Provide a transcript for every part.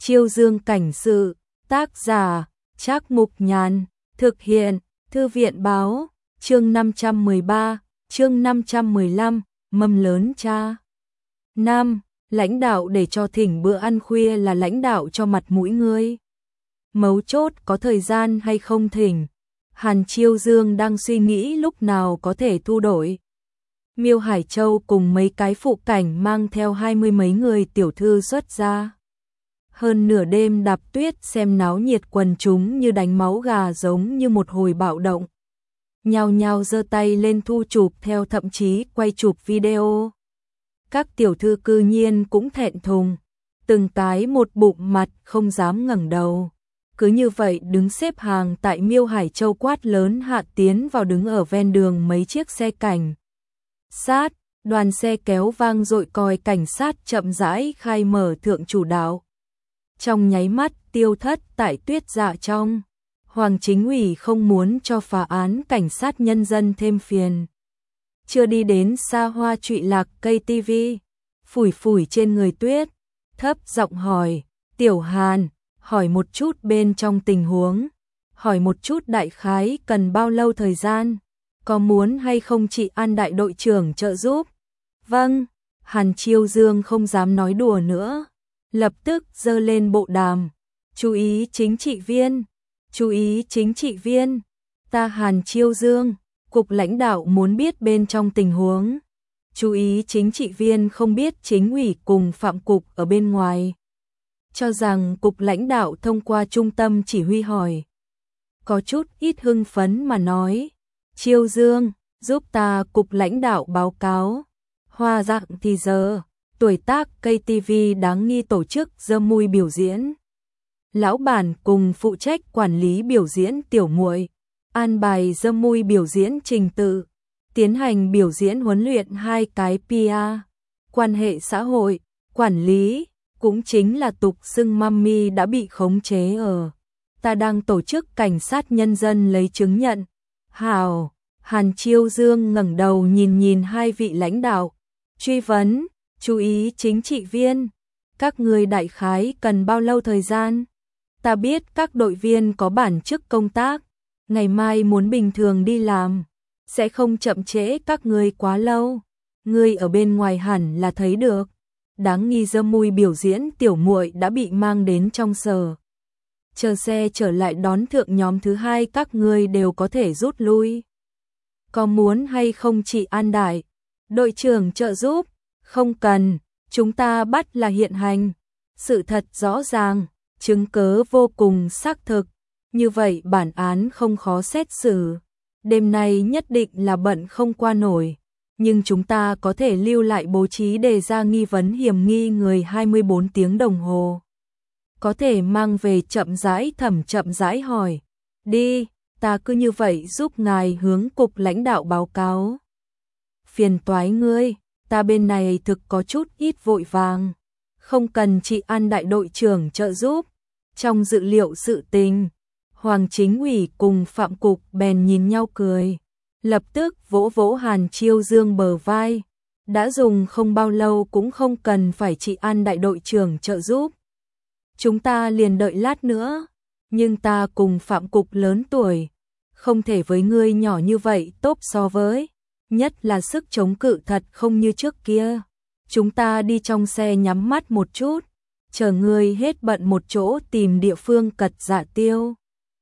Chiêu Dương cảnh sự, tác giả, Trác Mục Nhàn, thực hiện, Thư viện báo, chương 513, chương 515, mâm lớn cha. Nam, lãnh đạo để cho thỉnh bữa ăn khuya là lãnh đạo cho mặt mũi ngươi. Mấu chốt có thời gian hay không thỉnh. Hàn Chiêu Dương đang suy nghĩ lúc nào có thể thu đổi. Miêu Hải Châu cùng mấy cái phụ cảnh mang theo 20 mấy người tiểu thư xuất ra. Hơn nửa đêm đạp tuyết xem náo nhiệt, quần chúng như đánh máu gà, giống như một hồi bạo động. Nhao nhao giơ tay lên thu chụp theo, thậm chí quay chụp video. Các tiểu thư cư nhiên cũng thẹn thùng, từng cái một bụng mặt không dám ngẩng đầu. Cứ như vậy đứng xếp hàng tại Miêu Hải Châu quát lớn hạ tiến vào, đứng ở ven đường mấy chiếc xe cảnh sát, đoàn xe kéo vang dội còi cảnh sát chậm rãi khai mở thượng chủ đạo. Trong nháy mắt tiêu thất tại tuyết dạ trong. Hoàng Chính ủy không muốn cho phá án cảnh sát nhân dân thêm phiền. Chưa đi đến xa hoa trụy lạc cây tivi, phủi phủi trên người tuyết, thấp giọng hỏi, Tiểu Hàn, hỏi một chút bên trong tình huống, hỏi một chút đại khái cần bao lâu thời gian, có muốn hay không chị An đại đội trưởng trợ giúp? Vâng, Hàn Chiêu Dương không dám nói đùa nữa, lập tức giơ lên bộ đàm, chú ý chính trị viên, chú ý chính trị viên, ta Hàn Chiêu Dương, cục lãnh đạo muốn biết bên trong tình huống, chú ý chính trị viên không biết chính ủy cùng phạm cục ở bên ngoài. Cho rằng cục lãnh đạo thông qua trung tâm chỉ huy hỏi. Có chút ít hưng phấn mà nói, Chiêu Dương, giúp ta cục lãnh đạo báo cáo. Hoa dạng thì giờ, tuổi tác cây TV đáng nghi tổ chức dơ mui biểu diễn. Lão bản cùng phụ trách quản lý biểu diễn tiểu muội, an bài dơ mui biểu diễn trình tự, tiến hành biểu diễn huấn luyện hai cái PR, quan hệ xã hội, quản lý, cũng chính là tục xưng mami đã bị khống chế ở. Ta đang tổ chức cảnh sát nhân dân lấy chứng nhận. Hào, Hàn Chiêu Dương ngẩng đầu nhìn hai vị lãnh đạo, truy vấn, chú ý chính trị viên, các người đại khái cần bao lâu thời gian? Ta biết các đội viên có bản chức công tác, ngày mai muốn bình thường đi làm, sẽ không chậm trễ các người quá lâu. Người ở bên ngoài hẳn là thấy được, đáng nghi dơ mui biểu diễn tiểu muội đã bị mang đến trong sở. Chờ xe trở lại đón thượng nhóm thứ hai, các người đều có thể rút lui. Có muốn hay không chị An đại đội trưởng trợ giúp? Không cần, chúng ta bắt là hiện hành, sự thật rõ ràng, chứng cớ vô cùng xác thực, như vậy bản án không khó xét xử. Đêm nay nhất định là bận không qua nổi, nhưng chúng ta có thể lưu lại bố trí đề ra nghi vấn hiểm nghi người 24 tiếng đồng hồ. Có thể mang về chậm rãi thẩm, chậm rãi hỏi. Đi, ta cứ như vậy giúp ngài hướng cục lãnh đạo báo cáo. Phiền toái ngươi, ta bên này thực có chút ít vội vàng, không cần chị An đại đội trưởng trợ giúp. Trong dự liệu sự tình, Hoàng Chính ủy cùng Phạm cục bèn nhìn nhau cười, lập tức vỗ vỗ Hàn Chiêu Dương bờ vai. Đã dùng không bao lâu cũng không cần phải chị An đại đội trưởng trợ giúp. Chúng ta liền đợi lát nữa, nhưng ta cùng Phạm cục lớn tuổi, không thể với ngươi nhỏ như vậy tốt so với, nhất là sức chống cự thật không như trước kia. Chúng ta đi trong xe nhắm mắt một chút, chờ ngươi hết bận một chỗ tìm địa phương cật dạ tiêu.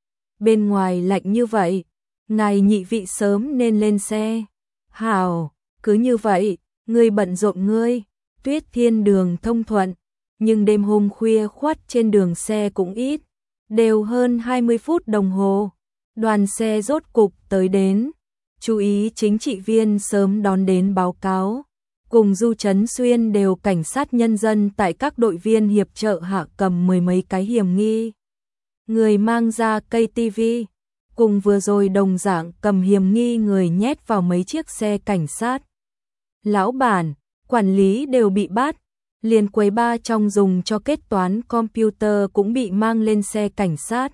Bên ngoài lạnh như vậy, ngài nhị vị sớm nên lên xe. Hảo, cứ như vậy, ngươi bận rộn ngươi, tuyết thiên đường thông thuận, nhưng đêm hôm khuya khoắt trên đường xe cũng ít, đều hơn 20 phút đồng hồ. Đoàn xe rốt cục tới đến, chú ý chính trị viên sớm đón đến báo cáo. Cùng Du Trấn Xuyên đều cảnh sát nhân dân tại các đội viên hiệp trợ hạ cầm mười mấy cái hiểm nghi. Người mang ra cây tivi, cùng vừa rồi đồng dạng cầm hiểm nghi người nhét vào mấy chiếc xe cảnh sát. Lão bản, quản lý đều bị bắt, liền quầy ba trong dùng cho kết toán computer cũng bị mang lên xe cảnh sát.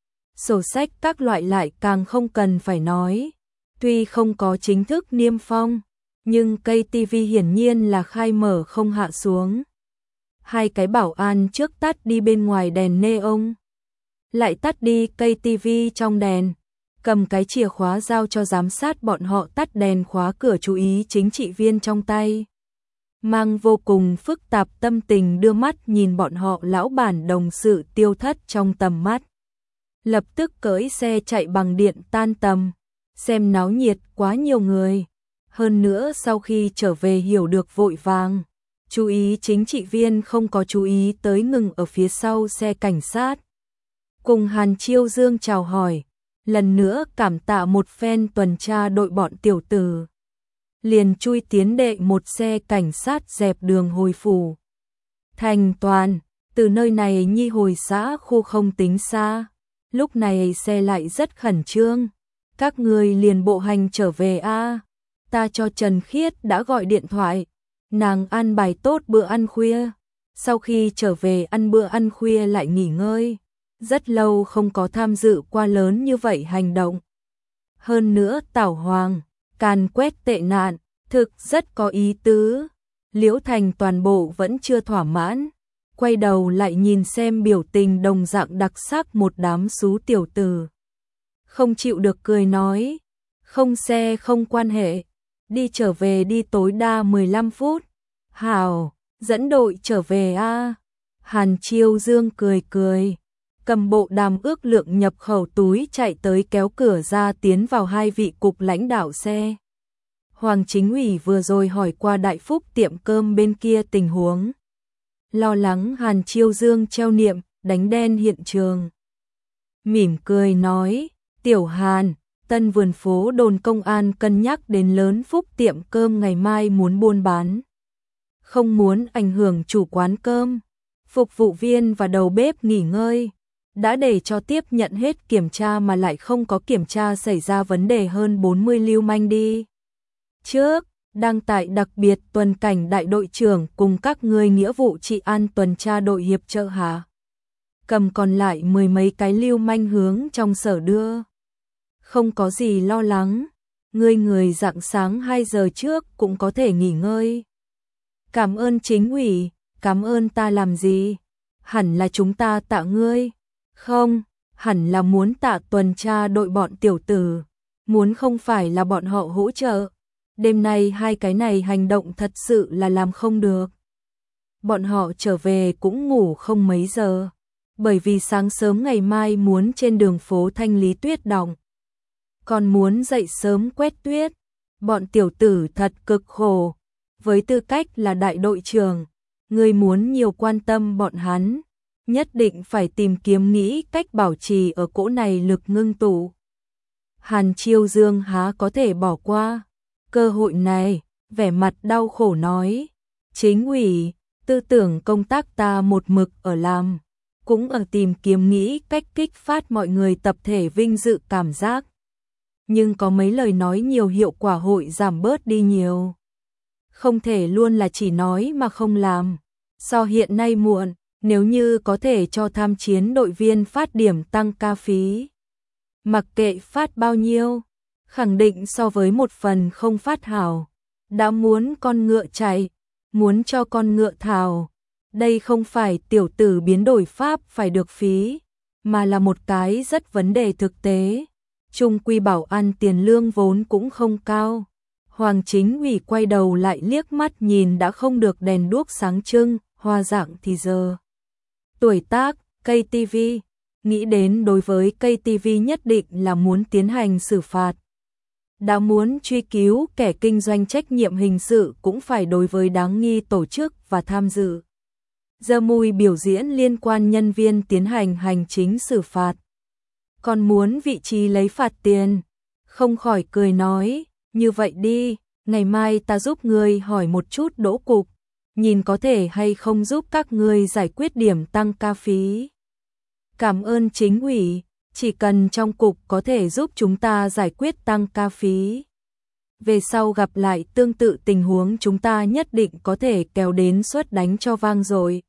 Sổ sách các loại lại càng không cần phải nói, tuy không có chính thức niêm phong, nhưng cây tivi hiển nhiên là khai mở không hạ xuống. Hai cái bảo an trước tắt đi bên ngoài đèn neon, lại tắt đi cây tivi trong đèn, cầm cái chìa khóa giao cho giám sát bọn họ tắt đèn khóa cửa, chú ý chính trị viên trong tay. Mang vô cùng phức tạp tâm tình đưa mắt nhìn bọn họ lão bản đồng sự tiêu thất trong tầm mắt. Lập tức cưỡi xe chạy bằng điện tan tầm, xem náo nhiệt quá nhiều người. Hơn nữa sau khi trở về hiểu được vội vàng, chú ý chính trị viên không có chú ý tới ngừng ở phía sau xe cảnh sát. Cùng Hàn Chiêu Dương chào hỏi, lần nữa cảm tạ một phen tuần tra đội bọn tiểu tử. Liền chui tiến đệ một xe cảnh sát dẹp đường hồi phủ. Thành toàn, từ nơi này nhi hồi xã khu không tính xa. Lúc này xe lại rất khẩn trương. Các người liền bộ hành trở về a. Ta cho Trần Khiết đã gọi điện thoại. Nàng ăn bài tốt bữa ăn khuya. Sau khi trở về ăn bữa ăn khuya lại nghỉ ngơi. Rất lâu không có tham dự qua lớn như vậy hành động. Hơn nữa Tảo Hoàng, càn quét tệ nạn, thực rất có ý tứ. Liễu Thành toàn bộ vẫn chưa thỏa mãn. Quay đầu lại nhìn xem biểu tình đồng dạng đặc sắc một đám xú tiểu tử. Không chịu được cười nói, không xe không quan hệ, đi trở về đi tối đa 15 phút. Hảo, dẫn đội trở về a. Hàn Chiêu Dương cười cười, cầm bộ đàm ước lượng nhập khẩu túi chạy tới kéo cửa ra tiến vào hai vị cục lãnh đạo xe. Hoàng Chính ủy vừa rồi hỏi qua Đại Phúc tiệm cơm bên kia tình huống. Lo lắng Hàn Chiêu Dương treo niệm, đánh đen hiện trường. Mỉm cười nói, Tiểu Hàn, tân vườn phố đồn công an cân nhắc đến lớn Phúc tiệm cơm ngày mai muốn buôn bán. Không muốn ảnh hưởng chủ quán cơm, phục vụ viên và đầu bếp nghỉ ngơi. Đã để cho tiếp nhận hết kiểm tra mà lại không có kiểm tra xảy ra vấn đề hơn 40 lưu manh đi. Trước, đang tại đặc biệt tuần cảnh đại đội trưởng cùng các người nghĩa vụ trị an tuần tra đội hiệp trợ hả? Cầm còn lại 10 mấy cái lưu manh hướng trong sở đưa. Không có gì lo lắng, người rạng sáng 2 giờ trước cũng có thể nghỉ ngơi. Cảm ơn chính ủy, cảm ơn ta làm gì? Hẳn là chúng ta tạ ngươi. Không, hẳn là muốn tạ tuần tra đội bọn tiểu tử. Muốn không phải là bọn họ hỗ trợ. Đêm nay hai cái này hành động thật sự là làm không được. Bọn họ trở về cũng ngủ không mấy giờ. Bởi vì sáng sớm ngày mai muốn trên đường phố thanh lý tuyết đọng. Còn muốn dậy sớm quét tuyết. Bọn tiểu tử thật cực khổ. Với tư cách là đại đội trưởng, người muốn nhiều quan tâm bọn hắn. Nhất định phải tìm kiếm nghĩ cách bảo trì ở cỗ này lực ngưng tụ. Hàn Chiêu Dương há có thể bỏ qua cơ hội này, vẻ mặt đau khổ nói, chính ủy, tư tưởng công tác ta một mực ở làm, cũng ở tìm kiếm nghĩ cách kích phát mọi người tập thể vinh dự cảm giác. Nhưng có mấy lời nói nhiều hiệu quả hội giảm bớt đi nhiều. Không thể luôn là chỉ nói mà không làm. So hiện nay muộn, nếu như có thể cho tham chiến đội viên phát điểm tăng ca phí. Mặc kệ phát bao nhiêu, khẳng định so với một phần không phát hảo. Đã muốn con ngựa chạy, muốn cho con ngựa thảo. Đây không phải tiểu tử biến đổi pháp phải được phí, mà là một cái rất vấn đề thực tế. Trung quy bảo ăn tiền lương vốn cũng không cao. Hoàng Chính ủy quay đầu lại liếc mắt nhìn đã không được đèn đuốc sáng trưng, hoa dạng thì giờ. Tuổi tác, cây TV, nghĩ đến đối với cây TV nhất định là muốn tiến hành xử phạt. Đã muốn truy cứu kẻ kinh doanh trách nhiệm hình sự cũng phải đối với đáng nghi tổ chức và tham dự. Giờ mùi biểu diễn liên quan nhân viên tiến hành hành chính xử phạt. Còn muốn vị trí lấy phạt tiền, không khỏi cười nói, như vậy đi, ngày mai ta giúp ngươi hỏi một chút đỗ cục, nhìn có thể hay không giúp các ngươi giải quyết điểm tăng ca phí. Cảm ơn chính ủy, chỉ cần trong cục có thể giúp chúng ta giải quyết tăng ca phí. Về sau gặp lại tương tự tình huống chúng ta nhất định có thể kéo đến suất đánh cho vang rồi.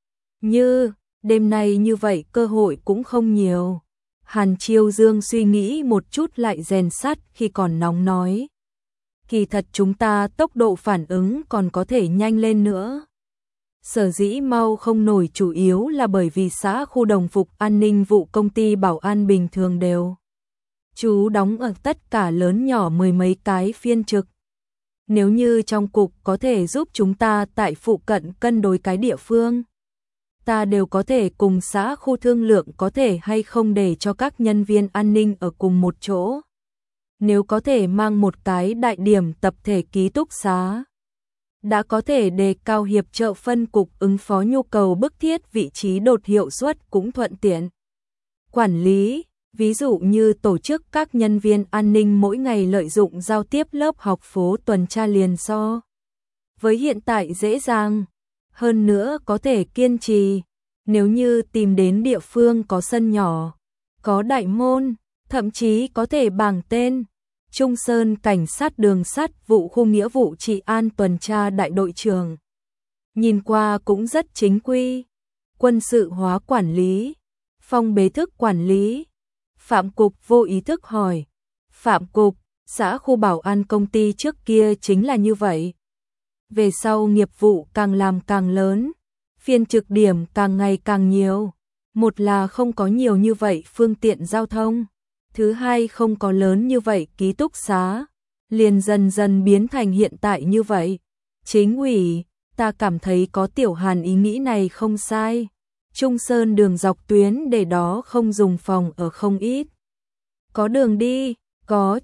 Như, đêm nay như vậy cơ hội cũng không nhiều. Hàn Chiêu Dương suy nghĩ một chút lại rèn sắt khi còn nóng nói. Kỳ thật chúng ta tốc độ phản ứng còn có thể nhanh lên nữa. Sở dĩ mau không nổi chủ yếu là bởi vì xã khu đồng phục an ninh vụ công ty bảo an bình thường đều chú đóng ở tất cả lớn nhỏ mười mấy cái phiên trực. Nếu như trong cục có thể giúp chúng ta tại phụ cận cân đối cái địa phương, ta đều có thể cùng xã khu thương lượng có thể hay không để cho các nhân viên an ninh ở cùng một chỗ. Nếu có thể mang một cái đại điểm tập thể ký túc xá, đã có thể đề cao hiệp trợ phân cục ứng phó nhu cầu bức thiết, vị trí đột hiệu suất cũng thuận tiện. Quản lý, ví dụ như tổ chức các nhân viên an ninh mỗi ngày lợi dụng giao tiếp lớp học phố tuần tra liền so với hiện tại dễ dàng, hơn nữa có thể kiên trì. Nếu như tìm đến địa phương có sân nhỏ, có đại môn, thậm chí có thể bảng tên Trung Sơn cảnh sát đường sắt vụ khu nghĩa vụ trị an tuần tra đại đội trưởng. Nhìn qua cũng rất chính quy. Quân sự hóa quản lý, phong bế thức quản lý. Phạm Cục vô ý thức hỏi. Phạm Cục, xã khu bảo an công ty trước kia chính là như vậy. Về sau nghiệp vụ càng làm càng lớn, phiên trực điểm càng ngày càng nhiều. Một là không có nhiều như vậy phương tiện giao thông, thứ hai không có lớn như vậy ký túc xá, liền dần dần biến thành hiện tại như vậy. Chính ủy, ta cảm thấy có Tiểu Hàn ý nghĩ này không sai. Trung Sơn đường dọc tuyến để đó không dùng phòng ở không ít. Có đường đi, có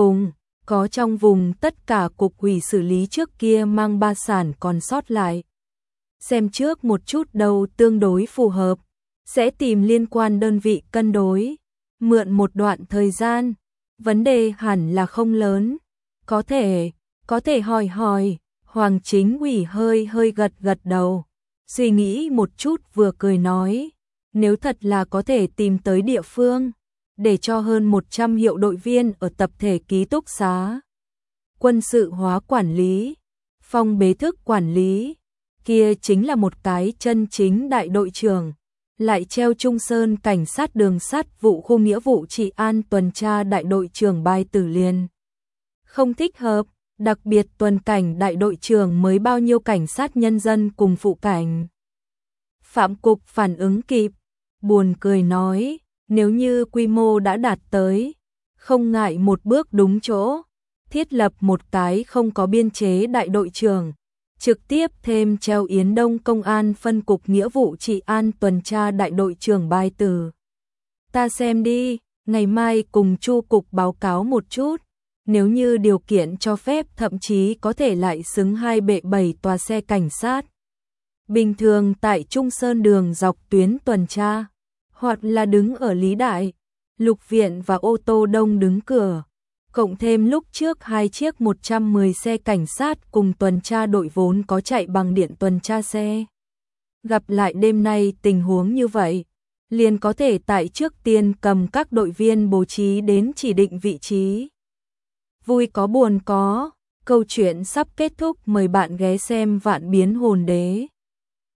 trong vùng tất cả cục ủy xử lý trước kia mang ba sản còn sót lại. Xem trước một chút đâu tương đối phù hợp, sẽ tìm liên quan đơn vị cân đối, mượn một đoạn thời gian, vấn đề hẳn là không lớn, có thể hỏi, Hoàng chính ủy hơi gật đầu, suy nghĩ một chút vừa cười nói, nếu thật là có thể tìm tới địa phương, để cho hơn 100 hiệu đội viên ở tập thể ký túc xá, quân sự hóa quản lý, phong bế thức quản lý, kia chính là một cái chân chính đại đội trưởng, lại treo Trung Sơn cảnh sát đường sắt vụ khu nghĩa vụ trị an tuần tra đại đội trưởng bài tử liền. Không thích hợp, đặc biệt tuần cảnh đại đội trưởng mới bao nhiêu cảnh sát nhân dân cùng phụ cảnh. Phạm Cục phản ứng kịp, buồn cười nói, nếu như quy mô đã đạt tới, không ngại một bước đúng chỗ, thiết lập một cái không có biên chế đại đội trưởng, trực tiếp thêm treo Yến Đông công an phân cục nghĩa vụ trị an tuần tra đại đội trưởng bài tử. Ta xem đi, ngày mai cùng Chu cục báo cáo một chút, nếu như điều kiện cho phép thậm chí có thể lại xứng 2 bệ 7 tòa xe cảnh sát. Bình thường tại Trung Sơn đường dọc tuyến tuần tra, hoặc là đứng ở Lý Đại, Lục Viện và ô tô đông đứng cửa. Cộng thêm lúc trước 2 chiếc 110 xe cảnh sát cùng tuần tra đội vốn có chạy bằng điện tuần tra xe. Gặp lại đêm nay tình huống như vậy, liền có thể tại trước tiên cầm các đội viên bố trí đến chỉ định vị trí. Vui có buồn có, câu chuyện sắp kết thúc, mời bạn ghé xem Vạn Biến Hồn Đế.